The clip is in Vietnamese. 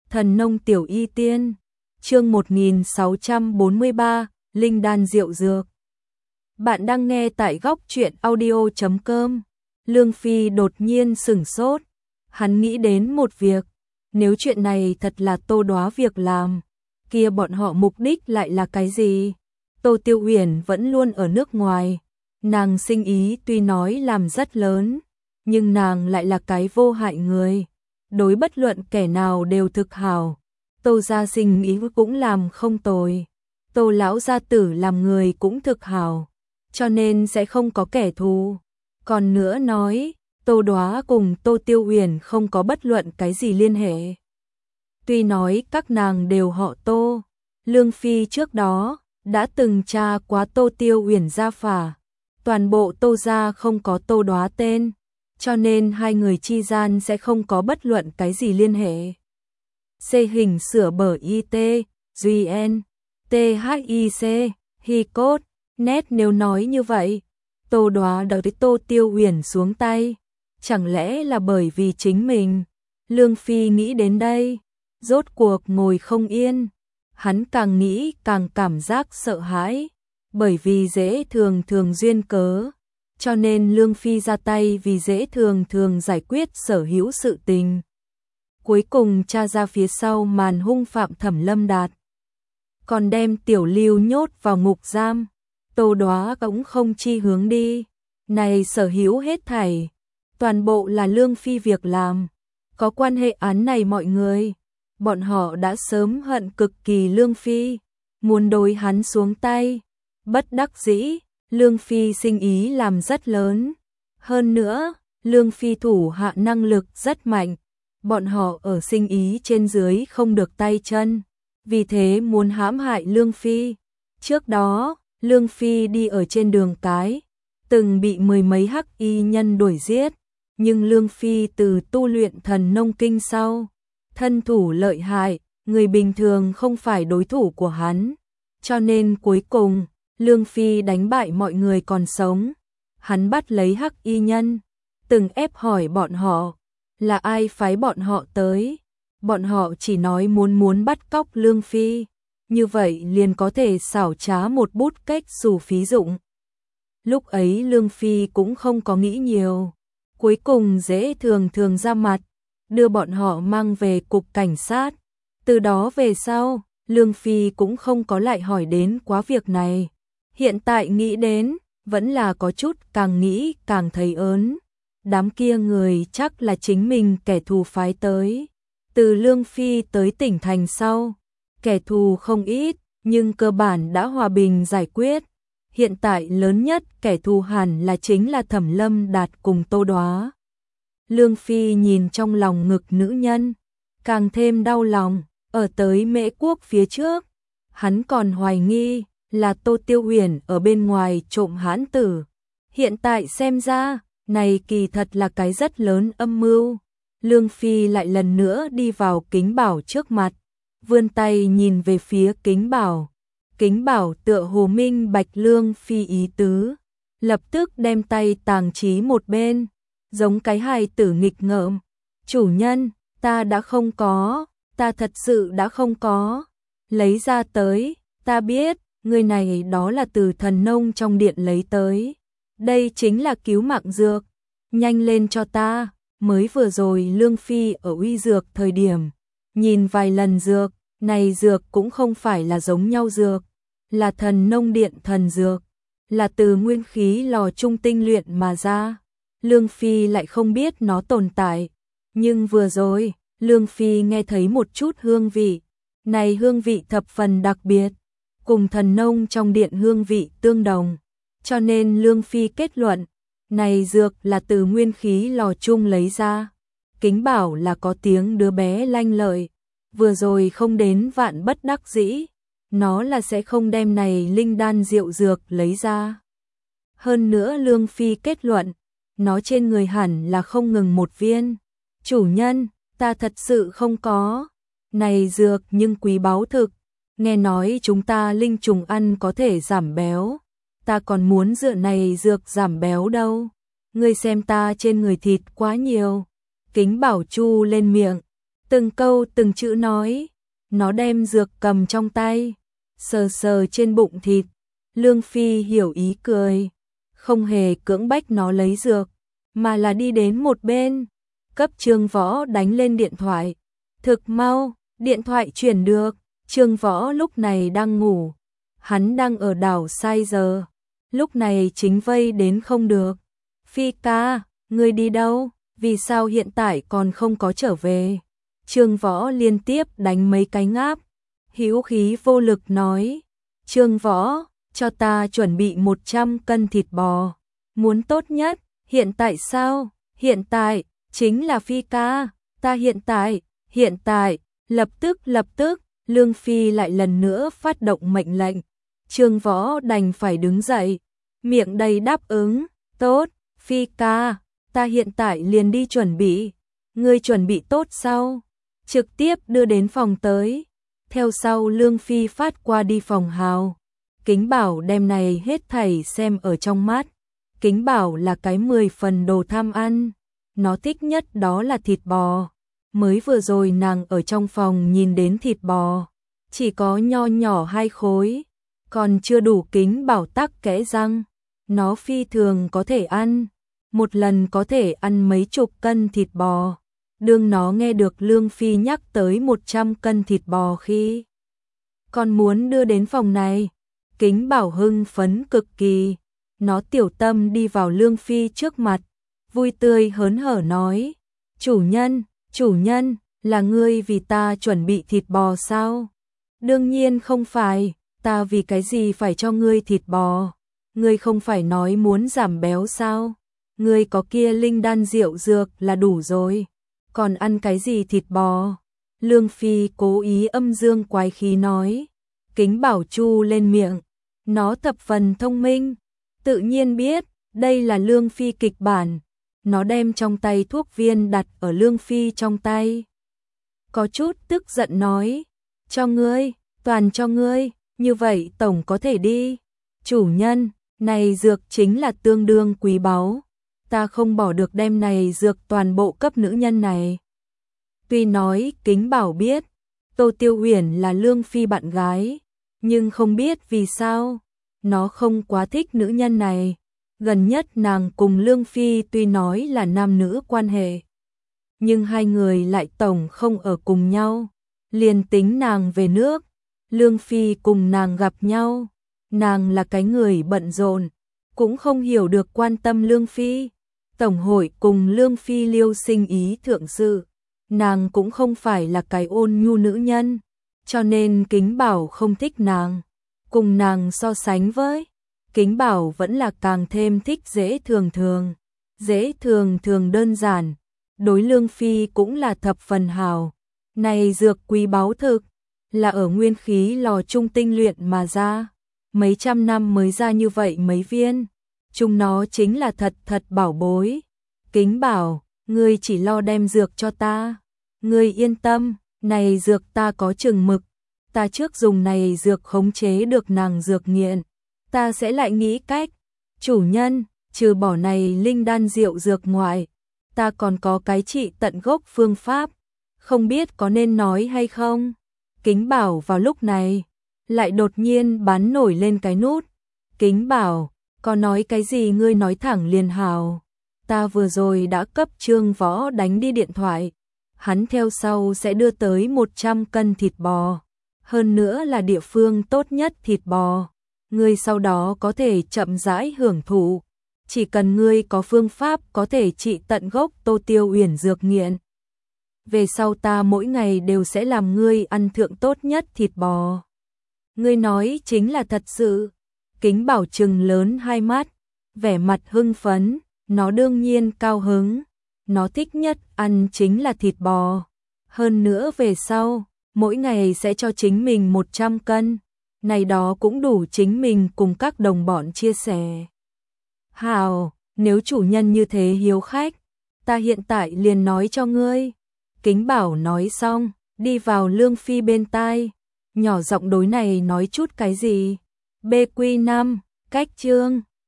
Thần nông tiểu y tiên, chương 1643, Linh đan diệu dược. Bạn đang nghe tại góc truyện audio.com. Lương Phi đột nhiên sửng sốt, hắn nghĩ đến một việc, nếu chuyện này thật là Tô Đoá việc làm, kia bọn họ mục đích lại là cái gì? Tô Tiêu Uyển vẫn luôn ở nước ngoài, nàng sinh ý tuy nói làm rất lớn, nhưng nàng lại là cái vô hại người, đối bất luận kẻ nào đều thực hảo. Tô gia sinh ý cũng làm không tồi, Tô lão gia tử làm người cũng thực hảo, cho nên sẽ không có kẻ thù. Còn nữa nói, Tô Đoá cùng Tô Tiêu Uyển không có bất luận cái gì liên hệ. Tuy nói các nàng đều họ Tô, Lương Phi trước đó đã từng tra qua Tô Tiêu Uyển gia phả, toàn bộ Tô gia không có Tô Đoá tên, cho nên hai người chi gian sẽ không có bất luận cái gì liên hệ. C hình sửa bở IT, GN, THIC, Hi cốt, nét nếu nói như vậy, Tô Đoá đợi tới Tô Tiêu Uyển xuống tay, chẳng lẽ là bởi vì chính mình? Lương Phi nghĩ đến đây, rốt cuộc ngồi không yên, hắn càng nghĩ càng cảm giác sợ hãi, bởi vì dễ thường duyên cớ, cho nên Lương Phi ra tay vì dễ thường giải quyết sở hữu sự tình. Cuối cùng tra ra phía sau màn hung phạm Thẩm Lâm Đạt, còn đem Tiểu Lưu nhốt vào ngục giam. Tô Đoá cũng không chi hướng đi, này sở hữu hết thảy, toàn bộ là Lương Phi việc làm. Có quan hệ án này mọi người, bọn họ đã sớm hận cực kỳ Lương Phi, muốn đối hắn xuống tay. Bất đắc dĩ, Lương Phi sinh ý làm rất lớn. Hơn nữa, Lương Phi thủ hạ năng lực rất mạnh, bọn họ ở sinh ý trên dưới không được tay chân, vì thế muốn hãm hại Lương Phi. Trước đó, Lương Phi đi ở trên đường cái, từng bị mười mấy hắc y nhân đuổi giết, nhưng Lương Phi từ tu luyện thần nông kinh sau, thân thủ lợi hại, người bình thường không phải đối thủ của hắn, cho nên cuối cùng, Lương Phi đánh bại mọi người còn sống. Hắn bắt lấy hắc y nhân, từng ép hỏi bọn họ, là ai phái bọn họ tới, bọn họ chỉ nói muốn bắt cóc Lương Phi. Như vậy liền có thể xảo trá một bút cách xù phí dụng. Lúc ấy Lương Phi cũng không có nghĩ nhiều, cuối cùng dễ thường ra mặt, đưa bọn họ mang về cục cảnh sát. Từ đó về sau, Lương Phi cũng không có lại hỏi đến quá việc này. Hiện tại nghĩ đến, vẫn là có chút càng nghĩ càng thấy ớn. Đám kia người chắc là chính mình kẻ thù phái tới. Từ Lương Phi tới tỉnh thành sau, kẻ thù không ít, nhưng cơ bản đã hòa bình giải quyết. Hiện tại lớn nhất kẻ thù hẳn là chính là Thẩm Lâm Đạt cùng Tô Đoá. Lương Phi nhìn trong lòng ngực nữ nhân, càng thêm đau lòng. Ở tới Mễ Quốc phía trước, hắn còn hoài nghi là Tô Tiêu Uyển ở bên ngoài trộm hãn tử. Hiện tại xem ra, này kỳ thật là cái rất lớn âm mưu. Lương Phi lại lần nữa đi vào Kính Bảo trước mặt, vươn tay nhìn về phía Kính Bảo. Kính Bảo tựa hồ minh bạch Lương Phi ý tứ, lập tức đem tay tàng trí một bên, giống cái hài tử nghịch ngợm. Chủ nhân, ta đã không có, ta thật sự đã không có. Lấy ra tới, ta biết, người này đó là từ thần nông trong điện lấy tới. Đây chính là cứu mạng dược, nhanh lên cho ta. Mới vừa rồi Lương Phi ở uy dược thời điểm, nhìn vài lần dược, này dược cũng không phải là giống nhau dược, là thần nông điện thần dược, là từ nguyên khí lò trung tinh luyện mà ra. Lương Phi lại không biết nó tồn tại, nhưng vừa rồi, Lương Phi nghe thấy một chút hương vị, này hương vị thập phần đặc biệt, cùng thần nông trong điện hương vị tương đồng, cho nên Lương Phi kết luận, này dược là từ nguyên khí lò chung lấy ra. Kính Bảo là có tiếng đứa bé lanh lợi, vừa rồi không đến vạn bất đắc dĩ, nó là sẽ không đem này linh đan diệu dược lấy ra. Hơn nữa Lương Phi kết luận, nó trên người hẳn là không ngừng một viên. Chủ nhân, ta thật sự không có. Này dược nhưng quý báu thực, nghe nói chúng ta linh trùng ăn có thể giảm béo. Ta còn muốn dựa này dược giảm béo đâu. Ngươi xem ta trên người thịt quá nhiều. Kính Bảo chu lên miệng, từng câu từng chữ nói. Nó đem dược cầm trong tay, sờ sờ trên bụng thịt. Lương Phi hiểu ý cười, không hề cưỡng bách nó lấy dược, mà là đi đến một bên, cấp Trương Võ đánh lên điện thoại. Thực mau, điện thoại chuyển được. Trương Võ lúc này đang ngủ, hắn đang ở đảo sai giờ, lúc này chính vây đến không được. Phi ca, ngươi đi đâu? Vì sao hiện tại còn không có trở về? Trương Võ liên tiếp đánh mấy cái ngáp, hữu khí vô lực nói. Trương Võ, cho ta chuẩn bị 100 cân thịt bò, muốn tốt nhất. Hiện tại sao? Hiện tại, chính là Phi ca, ta hiện tại, lập tức, Lương Phi lại lần nữa phát động mệnh lệnh. Trương Võ đành phải đứng dậy, miệng đầy đáp ứng. Tốt, Phi ca, ta hiện tại liền đi chuẩn bị. Ngươi chuẩn bị tốt sao? Trực tiếp đưa đến phòng tới. Theo sau Lương Phi phát qua đi phòng Hào. Kính Bảo đem này hết thảy xem ở trong mắt. Kính Bảo là cái 10 phần đồ tham ăn. Nó thích nhất đó là thịt bò. Mới vừa rồi nàng ở trong phòng nhìn đến thịt bò, chỉ có nho nhỏ 2 khối, còn chưa đủ Kính Bảo tắc kẽ răng. Nó phi thường có thể ăn, một lần có thể ăn mấy chục cân thịt bò. Đương nó nghe được Lương Phi nhắc tới 100 cân thịt bò khi còn muốn đưa đến phòng này, Kính Bảo hưng phấn cực kỳ. Nó tiểu tâm đi vào Lương Phi trước mặt, vui tươi hớn hở nói: chủ nhân, là ngươi vì ta chuẩn bị thịt bò sao? Đương nhiên không phải, ta vì cái gì phải cho ngươi thịt bò? Ngươi không phải nói muốn giảm béo sao? Ngươi có kia linh đan rượu dược là đủ rồi, còn ăn cái gì thịt bò? Lương Phi cố ý âm dương quái khí nói. Kính Bảo chu lên miệng, nó thập phần thông minh, tự nhiên biết đây là Lương Phi kịch bản. Nó đem trong tay thuốc viên đặt ở Lương Phi trong tay, có chút tức giận nói: cho ngươi, toàn cho ngươi, như vậy tổng có thể đi. Chủ nhân, này dược chính là tương đương quý báu, ta không bỏ được đem này dược toàn bộ cấp nữ nhân này. Tuy nói Kính Bảo biết Tô Tiêu Uyển là Lương Phi bạn gái, nhưng không biết vì sao nó không quá thích nữ nhân này. Gần nhất nàng cùng Lương Phi tuy nói là nam nữ quan hệ, nhưng hai người lại tổng không ở cùng nhau. Liền tính nàng về nước, Lương Phi cùng nàng gặp nhau, nàng là cái người bận rộn, cũng không hiểu được quan tâm Lương Phi. Tổng hội cùng Lương Phi liêu sinh ý thượng sự, nàng cũng không phải là cái ôn nhu nữ nhân, cho nên Kính Bảo không thích nàng. Cùng nàng so sánh với, Kính Bảo vẫn là càng thêm thích dễ thường đơn giản. Đối Lương Phi cũng là thập phần hào. Này dược quý báu thực, là ở nguyên khí lò trung tinh luyện mà ra, mấy trăm năm mới ra như vậy mấy viên, chúng nó chính là thật bảo bối. Kính Bảo, ngươi chỉ lo đem dược cho ta, ngươi yên tâm, này dược ta có chừng mực, ta trước dùng này dược khống chế được nàng dược nghiện, ta sẽ lại nghĩ cách. Chủ nhân, trừ bỏ này linh đan rượu dược ngoại, ta còn có cái trị tận gốc phương pháp, không biết có nên nói hay không? Kính Bảo vào lúc này lại đột nhiên bắn nổi lên cái nút. Kính Bảo, có nói cái gì ngươi nói thẳng liền hào. Ta vừa rồi đã cấp Trương Võ đánh đi điện thoại, hắn theo sau sẽ đưa tới 100 cân thịt bò, hơn nữa là địa phương tốt nhất thịt bò. Ngươi sau đó có thể chậm rãi hưởng thụ, chỉ cần ngươi có phương pháp có thể trị tận gốc Tô Tiêu Uyển dược nghiện. Về sau ta mỗi ngày đều sẽ làm ngươi ăn thượng tốt nhất thịt bò. Ngươi nói chính là thật sự? Kính Bảo trừng lớn hai mắt, vẻ mặt hưng phấn, nó đương nhiên cao hứng, nó thích nhất ăn chính là thịt bò. Hơn nữa về sau, mỗi ngày sẽ cho chính mình 100 cân, này đó cũng đủ chính mình cùng các đồng bọn chia sẻ. Hào, nếu chủ nhân như thế hiếu khách, ta hiện tại liền nói cho ngươi. Kính Bảo nói xong, đi vào Lương Phi bên tai, nhỏ giọng đối này nói chút cái gì. BQ5, cách chương